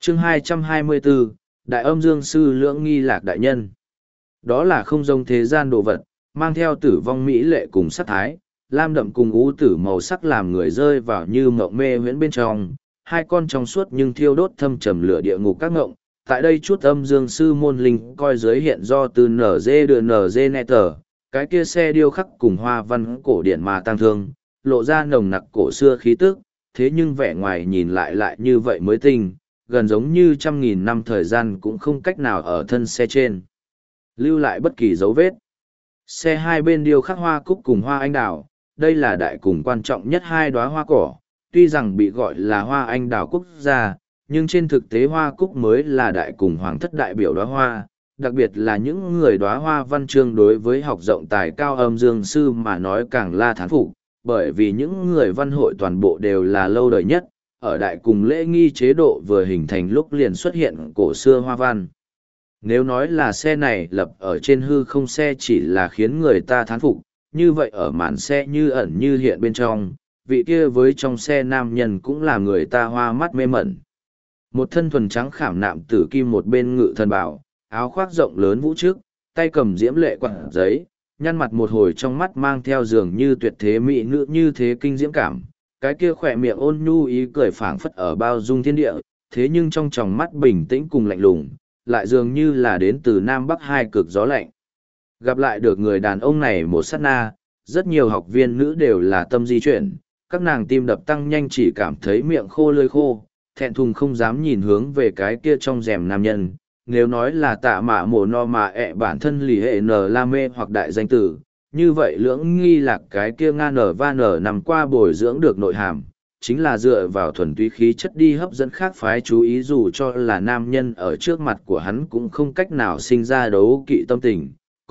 Chương 224, Đại âm dương sư Lưỡng Nghi Lạc đại nhân. Đó là không giống thế gian đồ vật, mang theo tử vong mỹ lệ cùng sắc thái, lam đậm cùng ú tử màu sắc làm người rơi vào như mộng mê huyễn bên trong, hai con trong suốt nhưng thiêu đốt thâm trầm lửa địa ngục các ngộng. Tại đây chút âm dương sư môn linh coi giới hiện do từ NG đưa NG Netter, cái kia xe điêu khắc cùng hoa văn cổ điển mà tăng thương, lộ ra nồng nặc cổ xưa khí tức, thế nhưng vẻ ngoài nhìn lại như vậy mới tinh, gần giống như 100.000 năm thời gian cũng không cách nào ở thân xe trên lưu lại bất kỳ dấu vết. Xe hai bên điêu khắc hoa cúc cùng hoa anh đào, đây là đại cùng quan trọng nhất hai đóa hoa cỏ, tuy rằng bị gọi là hoa anh đào quốc gia, nhưng trên thực tế hoa cúc mới là đại cùng hoàng thất đại biểu đóa hoa, đặc biệt là những người đóa hoa văn chương đối với học rộng tài cao âm dương sư mà nói càng là thán phục, bởi vì những người văn hội toàn bộ đều là lâu đời nhất, ở đại cùng lễ nghi chế độ vừa hình thành lúc liền xuất hiện cổ xưa hoa văn. Nếu nói là xe này lập ở trên hư không xe chỉ là khiến người ta thán phục, như vậy ở màn xe như ẩn như hiện bên trong, vị kia với trong xe nam nhân cũng là người ta hoa mắt mê mẩn. Một thân thuần trắng khảm nạm tử kim một bên ngự thần bảo, áo khoác rộng lớn vũ trước, tay cầm diễm lệ quạt giấy, nhăn mặt một hồi trong mắt mang theo dường như tuyệt thế mỹ nữ như thế kinh diễm cảm. Cái kia khỏe miệng ôn nhu ý cười phảng phất ở bao dung thiên địa, thế nhưng trong tròng mắt bình tĩnh cùng lạnh lùng, lại dường như là đến từ Nam Bắc hai cực gió lạnh. Gặp lại được người đàn ông này một sát na, rất nhiều học viên nữ đều là tâm di chuyển, các nàng tim đập tăng nhanh chỉ cảm thấy miệng khô lưỡi khô, thẹn thùng không dám nhìn hướng về cái kia trong rèm nam nhân. Nếu nói là tạ mạ mồ no mà bản thân lì hệ nở la mê hoặc đại danh tử, như vậy Lưỡng Nghi Lạc cái kia nga nở va nở nằm qua bồi dưỡng được nội hàm, chính là dựa vào thuần túy khí chất đi hấp dẫn khác phái chú ý, dù cho là nam nhân ở trước mặt của hắn cũng không cách nào sinh ra đấu kỵ tâm tình,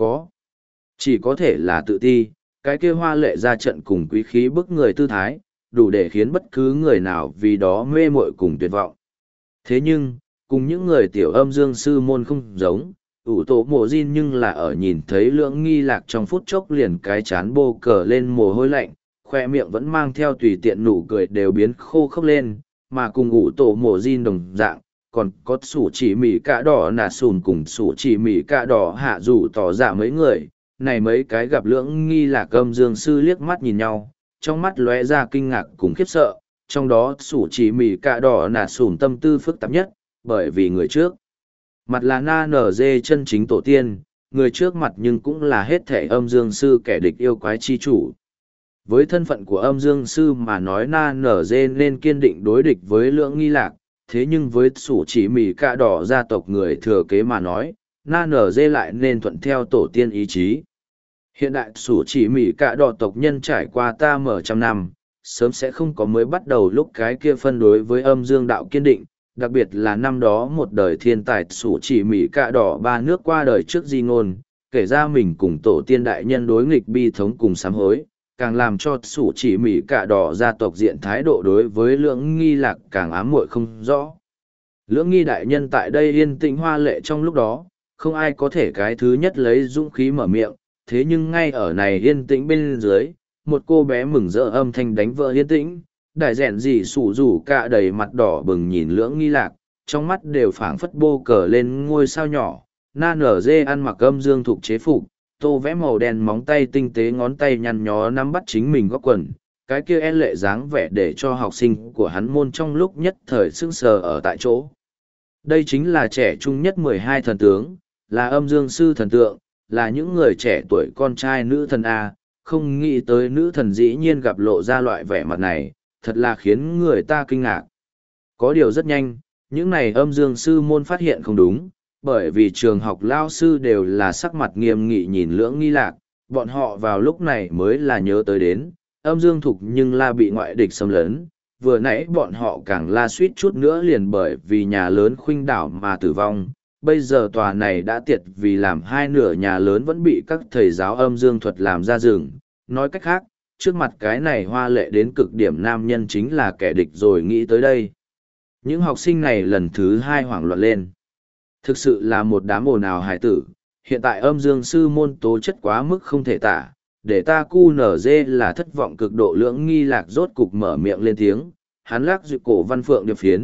chỉ có thể là tự ti, cái kia hoa lệ ra trận cùng quý khí bức người tư thái, đủ để khiến bất cứ người nào vì đó mê muội cùng tuyệt vọng. Thế nhưng, cùng những người tiểu âm dương sư môn không giống, ủ tổ mộ Jin nhưng là ở nhìn thấy Lưỡng Nghi Lạc trong phút chốc liền cái chán bô cờ lên mồ hôi lạnh, khoe miệng vẫn mang theo tùy tiện nụ cười đều biến khô khốc lên, mà cùng ủ tổ mộ Jin đồng dạng, còn có sủ chỉ mỉ cạ đỏ nà sùn cùng sủ chỉ mỉ cạ đỏ hạ rủ tỏ dạ mấy người, này mấy cái gặp Lưỡng Nghi Lạc âm dương sư liếc mắt nhìn nhau, trong mắt lóe ra kinh ngạc cùng khiếp sợ, trong đó sủ chỉ mỉ cạ đỏ nà sùn tâm tư phức tạp nhất, bởi vì người trước mặt là na nở dê chân chính tổ tiên, người trước mặt nhưng cũng là hết thể âm dương sư kẻ địch yêu quái chi chủ. Với thân phận của âm dương sư mà nói na nở dê nên kiên định đối địch với Lưỡng Nghi Lạc, thế nhưng với sủ chỉ mỉ cạ đỏ gia tộc người thừa kế mà nói, na nở dê lại nên thuận theo tổ tiên ý chí. Hiện đại sủ chỉ mỉ cạ đỏ tộc nhân trải qua ta mở trăm năm, sớm sẽ không có mới bắt đầu lúc cái kia phân đối với âm dương đạo kiên định, đặc biệt là năm đó một đời thiên tài sủ chỉ mỉ cạ đỏ ba nước qua đời trước di ngôn, kể ra mình cùng tổ tiên đại nhân đối nghịch bi thống cùng sám hối, càng làm cho sủ chỉ mỉ cạ đỏ gia tộc diện thái độ đối với Lưỡng Nghi Lạc càng ám muội không rõ. Lưỡng Nghi đại nhân tại đây yên tĩnh hoa lệ trong lúc đó, không ai có thể cái thứ nhất lấy dũng khí mở miệng, thế nhưng ngay ở này yên tĩnh bên dưới, một cô bé mừng rỡ âm thanh đánh vỡ yên tĩnh, đại rèn gì sủ rủ cạ đầy mặt đỏ bừng nhìn Lưỡng Nghi Lạc, trong mắt đều phảng phất bô cờ lên ngôi sao nhỏ, na nở dê ăn mặc âm dương thục chế phục, tô vẽ màu đen móng tay tinh tế ngón tay nhăn nhó nắm bắt chính mình góc quần, cái kia e lệ dáng vẻ để cho học sinh của hắn môn trong lúc nhất thời sững sờ ở tại chỗ. Đây chính là trẻ trung nhất 12 thần tướng, là âm dương sư thần tượng, là những người trẻ tuổi con trai nữ thần A, không nghĩ tới nữ thần dĩ nhiên gặp lộ ra loại vẻ mặt này, thật là khiến người ta kinh ngạc. Có điều rất nhanh, những này âm dương sư môn phát hiện không đúng, bởi vì trường học lao sư đều là sắc mặt nghiêm nghị nhìn Lưỡng Nghi Lạc, bọn họ vào lúc này mới là nhớ tới đến, âm dương thục nhưng la bị ngoại địch xâm lấn, vừa nãy bọn họ càng la suýt chút nữa liền bởi vì nhà lớn khuynh đảo mà tử vong. Bây giờ tòa này đã tiệt vì làm hai nửa nhà lớn vẫn bị các thầy giáo âm dương thuật làm ra rừng. Nói cách khác, trước mặt cái này hoa lệ đến cực điểm nam nhân chính là kẻ địch rồi nghĩ tới đây. Những học sinh này lần thứ hai hoảng loạn lên. Thực sự là một đám ồn ào hài tử, hiện tại âm dương sư môn tố chất quá mức không thể tả, để ta cu nở dê là thất vọng cực độ. Lưỡng Nghi Lạc rốt cục mở miệng lên tiếng, hắn lắc dịu cổ văn phượng điệp phiến,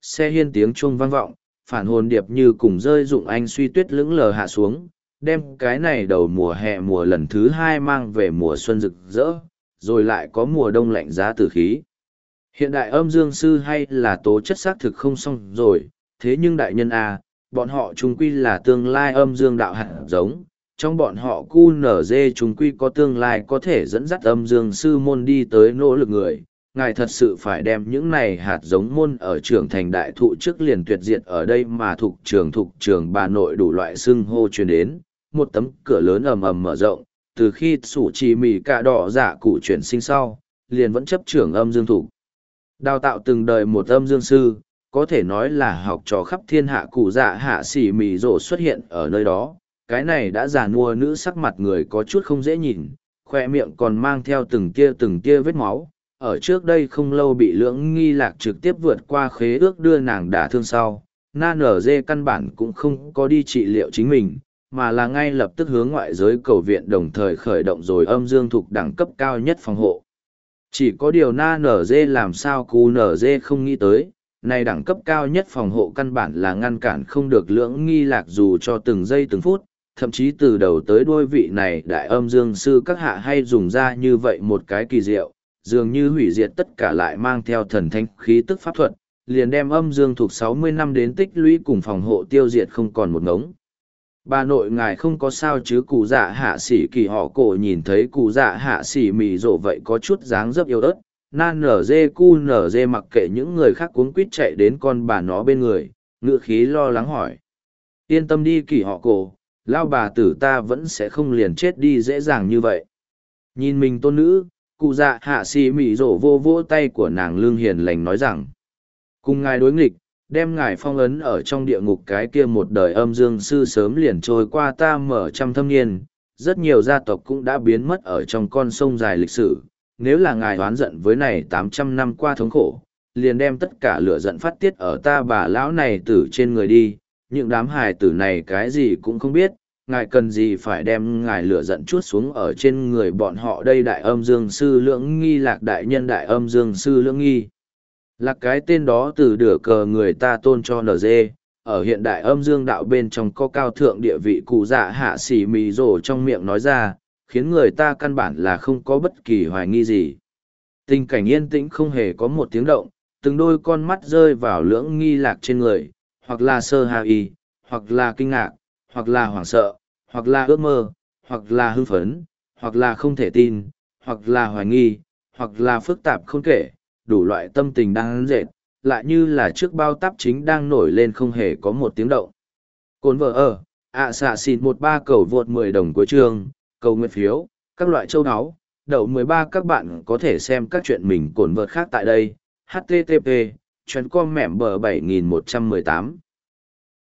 xe hiên tiếng chuông vang vọng, phản hồn điệp như cùng rơi dụng anh suy tuyết lững lờ hạ xuống, đem cái này đầu mùa hè mùa lần thứ hai mang về mùa xuân rực rỡ, rồi lại có mùa đông lạnh giá tử khí. Hiện đại âm dương sư hay là tố chất xác thực không xong rồi, thế nhưng đại nhân A, bọn họ chung quy là tương lai âm dương đạo hạt giống, trong bọn họ QNZ chung quy có tương lai có thể dẫn dắt âm dương sư môn đi tới nỗ lực người. Ngài thật sự phải đem những này hạt giống môn ở trưởng thành đại thụ trước liền tuyệt diệt ở đây mà thục trường bà nội đủ loại xưng hô truyền đến, một tấm cửa lớn ầm ầm mở rộng, từ khi sủ trì mì cạ đỏ giả cụ chuyển sinh sau, liền vẫn chấp trưởng âm dương thủ. Đào tạo từng đời một âm dương sư, có thể nói là học trò khắp thiên hạ cụ dạ hạ xỉ mì rổ xuất hiện ở nơi đó, cái này đã già nua nữ sắc mặt người có chút không dễ nhìn, khoe miệng còn mang theo từng tia vết máu. Ở trước đây không lâu bị lưỡng nghi lạc trực tiếp vượt qua khế ước đưa nàng đả thương sau, na nở dê căn bản cũng không có đi trị liệu chính mình, mà là ngay lập tức hướng ngoại giới cầu viện đồng thời khởi động rồi âm dương thuộc đẳng cấp cao nhất phòng hộ. Chỉ có điều na nở dê làm sao cú nở dê không nghĩ tới, này đẳng cấp cao nhất phòng hộ căn bản là ngăn cản không được lưỡng nghi lạc dù cho từng giây từng phút, thậm chí từ đầu tới đuôi vị này đại âm dương sư các hạ hay dùng ra như vậy một cái kỳ diệu, dường như hủy diệt tất cả lại mang theo thần thanh khí tức pháp thuật, liền đem âm dương thuộc 60 năm đến tích lũy cùng phòng hộ tiêu diệt không còn một ngống. Bà nội ngài không có sao chứ, cụ dạ hạ sĩ kỳ họ cổ nhìn thấy cụ dạ hạ sĩ mì rộ vậy có chút dáng dấp yếu ớt, nan nở dê cu nở dê mặc kệ những người khác cuống quýt chạy đến con bà nó bên người, ngựa khí lo lắng hỏi. Yên tâm đi kỳ họ cổ, lao bà tử ta vẫn sẽ không liền chết đi dễ dàng như vậy. Nhìn mình tôn nữ, cụ dạ hạ xì mị rổ vô vỗ tay của nàng lương hiền lành nói rằng, cùng ngài đối nghịch, đem ngài phong ấn ở trong địa ngục cái kia một đời âm dương sư sớm liền trôi qua ta mở trăm thâm niên, rất nhiều gia tộc cũng đã biến mất ở trong con sông dài lịch sử. Nếu là ngài oán giận với này 800 năm qua thống khổ, liền đem tất cả lửa giận phát tiết ở ta bà lão này tử trên người đi, những đám hài tử này cái gì cũng không biết, ngài cần gì phải đem ngài lửa giận chuốt xuống ở trên người bọn họ đây. Đại âm dương sư lưỡng nghi lạc đại nhân, đại âm dương sư lưỡng nghi lạc cái tên đó từ đửa cờ người ta tôn cho NG, ở hiện đại âm dương đạo bên trong có cao thượng địa vị cụ dạ hạ xỉ mì rổ trong miệng nói ra, khiến người ta căn bản là không có bất kỳ hoài nghi gì. Tình cảnh yên tĩnh không hề có một tiếng động, từng đôi con mắt rơi vào lưỡng nghi lạc trên người, hoặc là sơ hài, hoặc là kinh ngạc, hoặc là hoảng sợ, hoặc là ước mơ, hoặc là hưng phấn, hoặc là không thể tin, hoặc là hoài nghi, hoặc là phức tạp không kể, đủ loại tâm tình đang dệt, lại như là trước bao táp chính đang nổi lên không hề có một tiếng động. Cồn vợ ở, xạ xịn 13 cầu vượt 10 đồng của trường, cầu nguyện phiếu, các loại châu áo, đậu 13 các bạn có thể xem các chuyện mình cồn vợt khác tại đây, http, chuyến com mẻm bờ 7118.